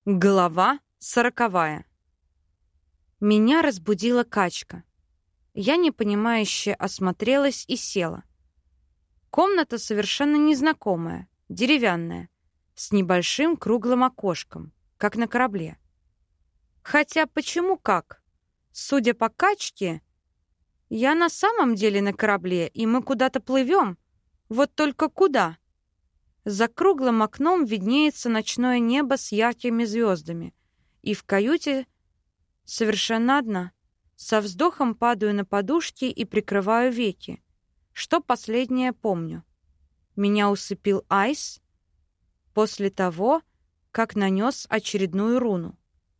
Глава 40. Меня разбудила качка. Я непонимающе осмотрелась и села. Комната совершенно незнакомая, деревянная, с небольшим круглым окошком, как на корабле. Хотя почему как? Судя по качке, я на самом деле на корабле, и мы куда-то плывем. Вот только куда? За круглым окном виднеется ночное небо с яркими звездами, и в каюте совершенно одна. Со вздохом падаю на подушки и прикрываю веки. Что последнее помню? Меня усыпил Айс после того, как нанес очередную руну.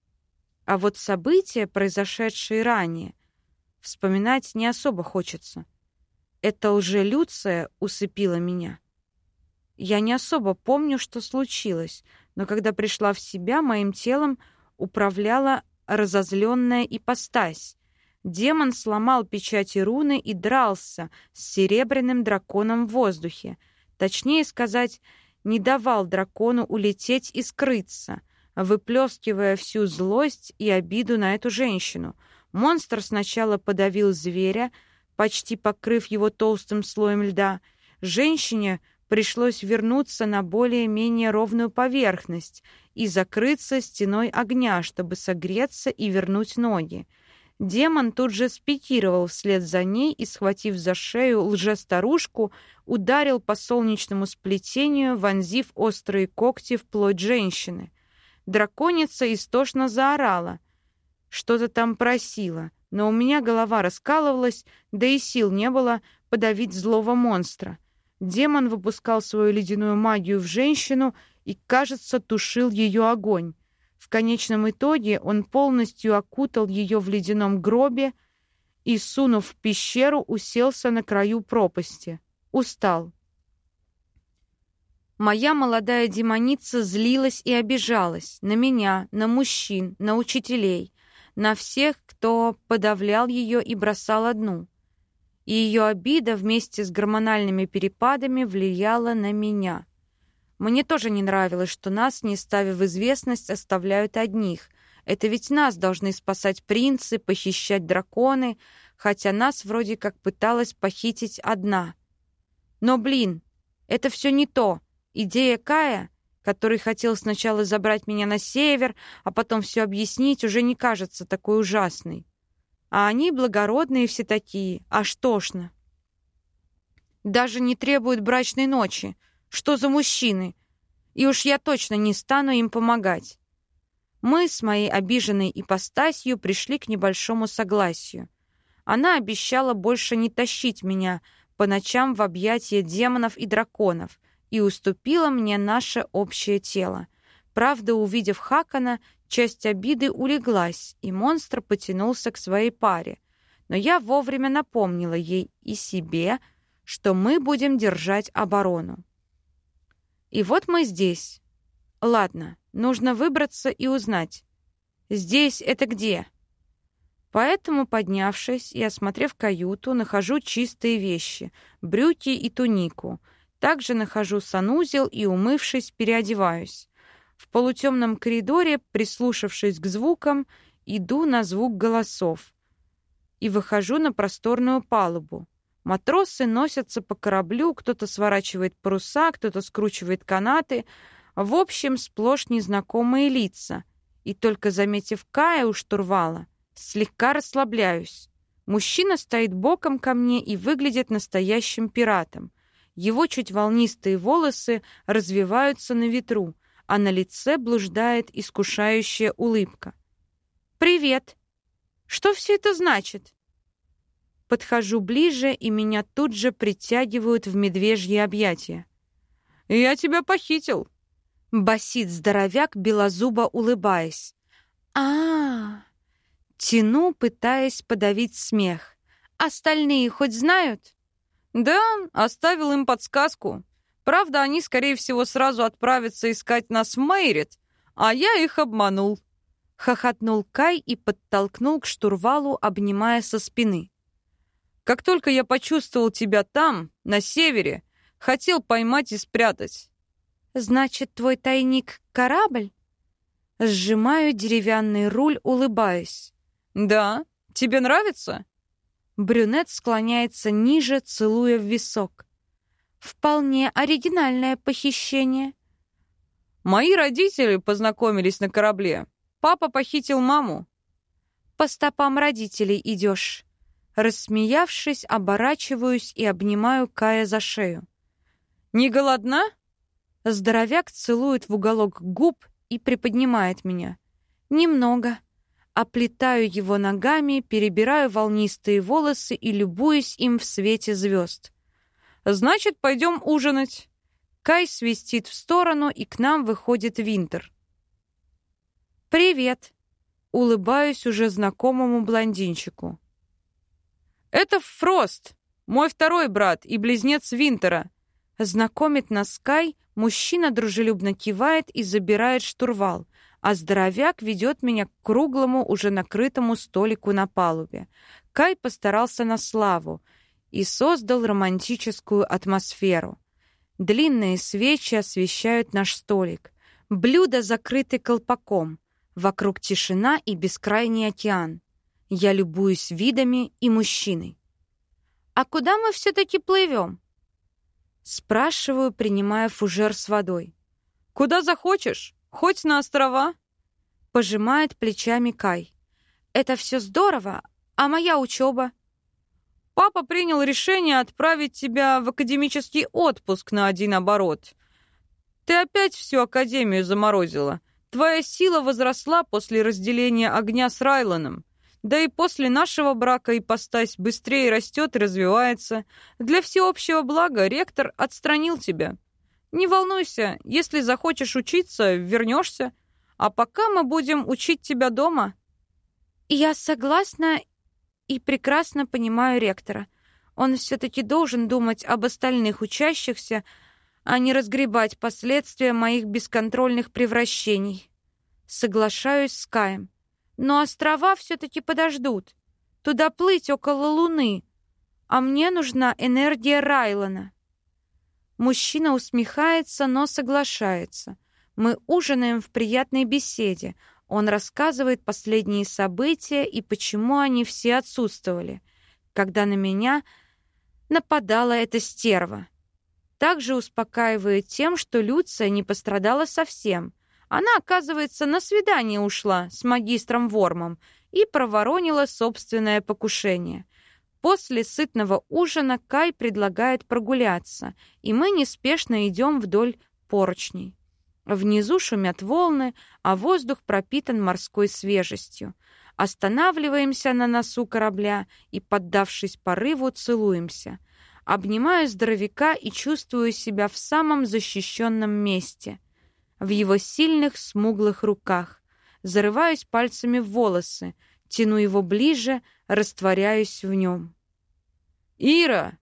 А вот события, произошедшие ранее, вспоминать не особо хочется. Это лже-Люция усыпила меня. Я не особо помню, что случилось, но когда пришла в себя, моим телом управляла разозленная ипостась. Демон сломал печати руны и дрался с серебряным драконом в воздухе. Точнее сказать, не давал дракону улететь и скрыться, выплескивая всю злость и обиду на эту женщину. Монстр сначала подавил зверя, почти покрыв его толстым слоем льда. Женщине пришлось вернуться на более-менее ровную поверхность и закрыться стеной огня, чтобы согреться и вернуть ноги. Демон тут же спикировал вслед за ней и, схватив за шею лже-старушку, ударил по солнечному сплетению, вонзив острые когти в плоть женщины. Драконица истошно заорала. Что-то там просила, но у меня голова раскалывалась, да и сил не было подавить злого монстра. Демон выпускал свою ледяную магию в женщину и, кажется, тушил ее огонь. В конечном итоге он полностью окутал ее в ледяном гробе и, сунув в пещеру, уселся на краю пропасти. Устал. Моя молодая демоница злилась и обижалась на меня, на мужчин, на учителей, на всех, кто подавлял ее и бросал одну. И ее обида вместе с гормональными перепадами влияла на меня. Мне тоже не нравилось, что нас, не ставя в известность, оставляют одних. Это ведь нас должны спасать принцы, похищать драконы, хотя нас вроде как пыталась похитить одна. Но, блин, это все не то. Идея Кая, который хотел сначала забрать меня на север, а потом все объяснить, уже не кажется такой ужасной. А они благородные все такие, аж тошно. Даже не требуют брачной ночи. Что за мужчины? И уж я точно не стану им помогать. Мы с моей обиженной ипостасью пришли к небольшому согласию. Она обещала больше не тащить меня по ночам в объятия демонов и драконов и уступила мне наше общее тело. Правда, увидев Хакана, часть обиды улеглась, и монстр потянулся к своей паре. Но я вовремя напомнила ей и себе, что мы будем держать оборону. И вот мы здесь. Ладно, нужно выбраться и узнать. Здесь это где? Поэтому, поднявшись и осмотрев каюту, нахожу чистые вещи, брюки и тунику. Также нахожу санузел и, умывшись, переодеваюсь. В полутемном коридоре, прислушавшись к звукам, иду на звук голосов и выхожу на просторную палубу. Матросы носятся по кораблю, кто-то сворачивает паруса, кто-то скручивает канаты. В общем, сплошь незнакомые лица. И только заметив Кая у штурвала, слегка расслабляюсь. Мужчина стоит боком ко мне и выглядит настоящим пиратом. Его чуть волнистые волосы развиваются на ветру, а на лице блуждает искушающая улыбка. «Привет! Что все это значит?» Подхожу ближе, и меня тут же притягивают в медвежьи объятия. «Я тебя похитил!» — басит здоровяк, белозубо улыбаясь. а Тяну, пытаясь подавить смех. «Остальные хоть знают?» «Да, оставил им подсказку. Правда, они, скорее всего, сразу отправятся искать нас в Мейрит, а я их обманул». Хохотнул Кай и подтолкнул к штурвалу, обнимая со спины. «Как только я почувствовал тебя там, на севере, хотел поймать и спрятать». «Значит, твой тайник — корабль?» Сжимаю деревянный руль, улыбаясь. «Да? Тебе нравится?» Брюнет склоняется ниже, целуя в висок. Вполне оригинальное похищение. «Мои родители познакомились на корабле. Папа похитил маму». По стопам родителей идешь. Рассмеявшись, оборачиваюсь и обнимаю Кая за шею. «Не голодна?» Здоровяк целует в уголок губ и приподнимает меня. Немного. Оплетаю его ногами, перебираю волнистые волосы и любуюсь им в свете звезд. «Значит, пойдем ужинать». Кай свистит в сторону, и к нам выходит Винтер. «Привет!» Улыбаюсь уже знакомому блондинчику. «Это Фрост, мой второй брат и близнец Винтера». Знакомит нас Кай, мужчина дружелюбно кивает и забирает штурвал, а здоровяк ведет меня к круглому, уже накрытому столику на палубе. Кай постарался на славу и создал романтическую атмосферу. Длинные свечи освещают наш столик. Блюда закрыты колпаком. Вокруг тишина и бескрайний океан. Я любуюсь видами и мужчиной. «А куда мы все-таки плывем?» Спрашиваю, принимая фужер с водой. «Куда захочешь, хоть на острова». Пожимает плечами Кай. «Это все здорово, а моя учеба?» «Папа принял решение отправить тебя в академический отпуск на 1 оборот. Ты опять всю академию заморозила. Твоя сила возросла после разделения огня с Райланом. Да и после нашего брака ипостась быстрее растет и развивается. Для всеобщего блага ректор отстранил тебя. Не волнуйся, если захочешь учиться, вернешься. А пока мы будем учить тебя дома». Я согласна и прекрасно понимаю ректора. Он все-таки должен думать об остальных учащихся, а не разгребать последствия моих бесконтрольных превращений. Соглашаюсь с Каем. Но острова все-таки подождут. Туда плыть около Луны, а мне нужна энергия Райлана. Мужчина усмехается, но соглашается. Мы ужинаем в приятной беседе. Он рассказывает последние события и почему они все отсутствовали, когда на меня нападала эта стерва. Также успокаивает тем, что Люция не пострадала совсем. Она, оказывается, на свидание ушла с магистром Вормом и проворонила собственное покушение. После сытного ужина Кай предлагает прогуляться, и мы неспешно идем вдоль поручней. Внизу шумят волны, а воздух пропитан морской свежестью. Останавливаемся на носу корабля и, поддавшись порыву, целуемся. Обнимаю здоровяка и чувствую себя в самом защищенном месте. В его сильных, смуглых руках. Зарываюсь пальцами в волосы, тяну его ближе, растворяюсь в нем. «Ира!»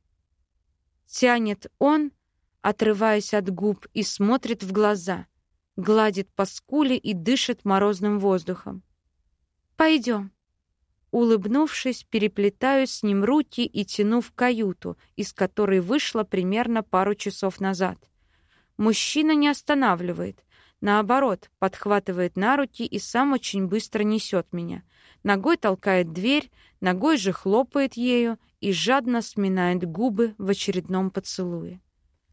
Тянет он, отрываясь от губ, и смотрит в глаза, гладит по скуле и дышит морозным воздухом. «Пойдем». Улыбнувшись, переплетаю с ним руки и тяну в каюту, из которой вышла примерно пару часов назад. Мужчина не останавливает. Наоборот, подхватывает на руки и сам очень быстро несет меня. Ногой толкает дверь, ногой же хлопает ею и жадно сминает губы в очередном поцелуе.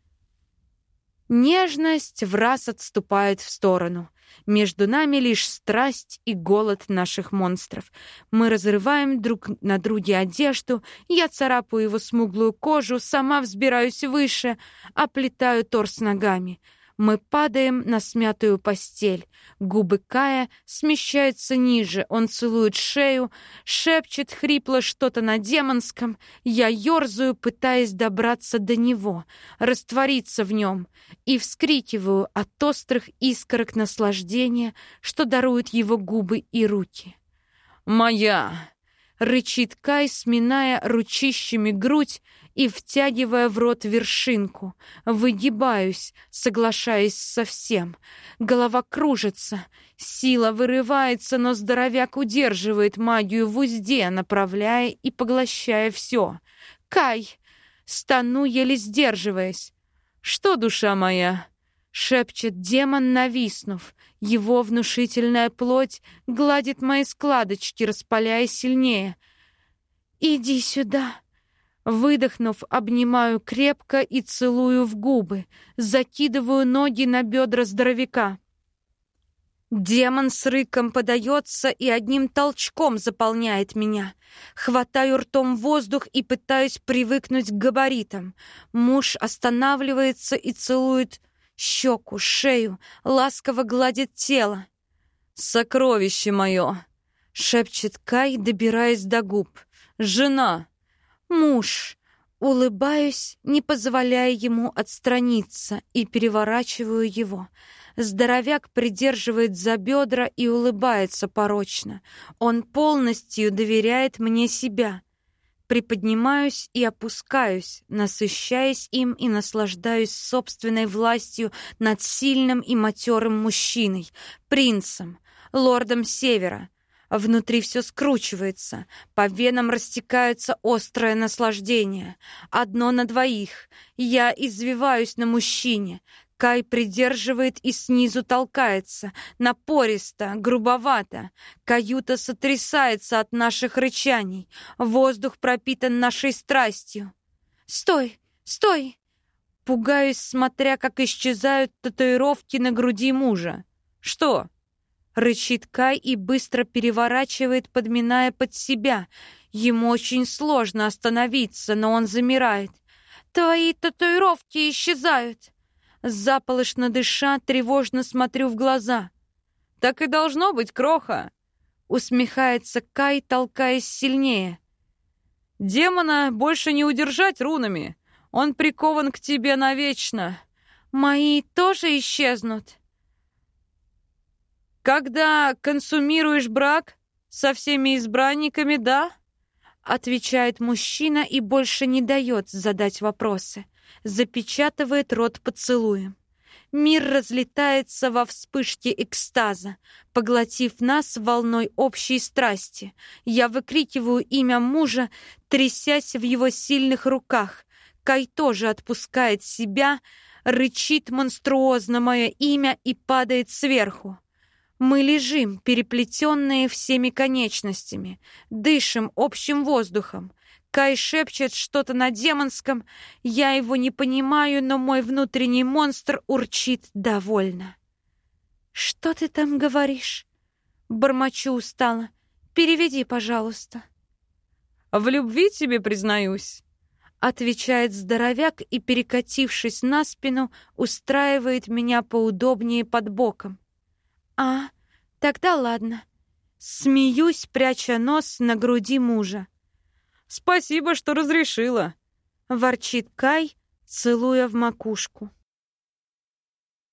Нежность враз отступает в сторону. Между нами лишь страсть и голод наших монстров. Мы разрываем друг на друге одежду, я царапаю его смуглую кожу, сама взбираюсь выше, оплетаю торс ногами. Мы падаем на смятую постель. Губы Кая смещаются ниже. Он целует шею, шепчет хрипло что-то на демонском. Я ёрзаю, пытаясь добраться до него, раствориться в нем, и вскрикиваю от острых искорок наслаждения, что даруют его губы и руки. «Моя!» — рычит Кай, сминая ручищами грудь и втягивая в рот вершинку. Выгибаюсь, соглашаясь со всем. Голова кружится, сила вырывается, но здоровяк удерживает магию в узде, направляя и поглощая все. «Кай!» — стану, еле сдерживаясь. «Что, душа моя?» шепчет демон, нависнув. Его внушительная плоть гладит мои складочки, распаляя сильнее. «Иди сюда!» Выдохнув, обнимаю крепко и целую в губы, закидываю ноги на бедра здоровяка. Демон с рыком подается и одним толчком заполняет меня. Хватаю ртом воздух и пытаюсь привыкнуть к габаритам. Муж останавливается и целует щеку, шею, ласково гладит тело. «Сокровище мое!» — шепчет Кай, добираясь до губ. «Жена!» «Муж!» Улыбаюсь, не позволяя ему отстраниться, и переворачиваю его. Здоровяк придерживает за бедра и улыбается порочно. Он полностью доверяет мне себя. Приподнимаюсь и опускаюсь, насыщаясь им и наслаждаюсь собственной властью над сильным и матерым мужчиной, принцем, лордом Севера. Внутри все скручивается, по венам растекается острое наслаждение. Одно на двоих. Я извиваюсь на мужчине. Кай придерживает и снизу толкается. Напористо, грубовато. Каюта сотрясается от наших рычаний. Воздух пропитан нашей страстью. «Стой! Стой!» Пугаюсь, смотря, как исчезают татуировки на груди мужа. «Что?» Рычит Кай и быстро переворачивает, подминая под себя. Ему очень сложно остановиться, но он замирает. «Твои татуировки исчезают!» Заполошно дыша, тревожно смотрю в глаза. «Так и должно быть, кроха!» Усмехается Кай, толкаясь сильнее. «Демона больше не удержать рунами. Он прикован к тебе навечно». «Мои тоже исчезнут?» «Когда консумируешь брак со всеми избранниками, да?» Отвечает мужчина и больше не дает задать вопросы. Запечатывает рот поцелуем. Мир разлетается во вспышке экстаза, поглотив нас волной общей страсти. Я выкрикиваю имя мужа, трясясь в его сильных руках. Кай тоже отпускает себя, рычит монструозно мое имя и падает сверху. Мы лежим, переплетенные всеми конечностями, дышим общим воздухом. Кай шепчет что-то на демонском, я его не понимаю, но мой внутренний монстр урчит довольно. «Что ты там говоришь?» Бормочу устало. «Переведи, пожалуйста». «В любви тебе признаюсь», — отвечает здоровяк и, перекатившись на спину, устраивает меня поудобнее под боком. «А, тогда ладно». Смеюсь, пряча нос на груди мужа. «Спасибо, что разрешила», — ворчит Кай, целуя в макушку.